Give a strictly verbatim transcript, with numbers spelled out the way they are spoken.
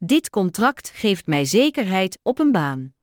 Dit contract geeft mij zekerheid op een baan.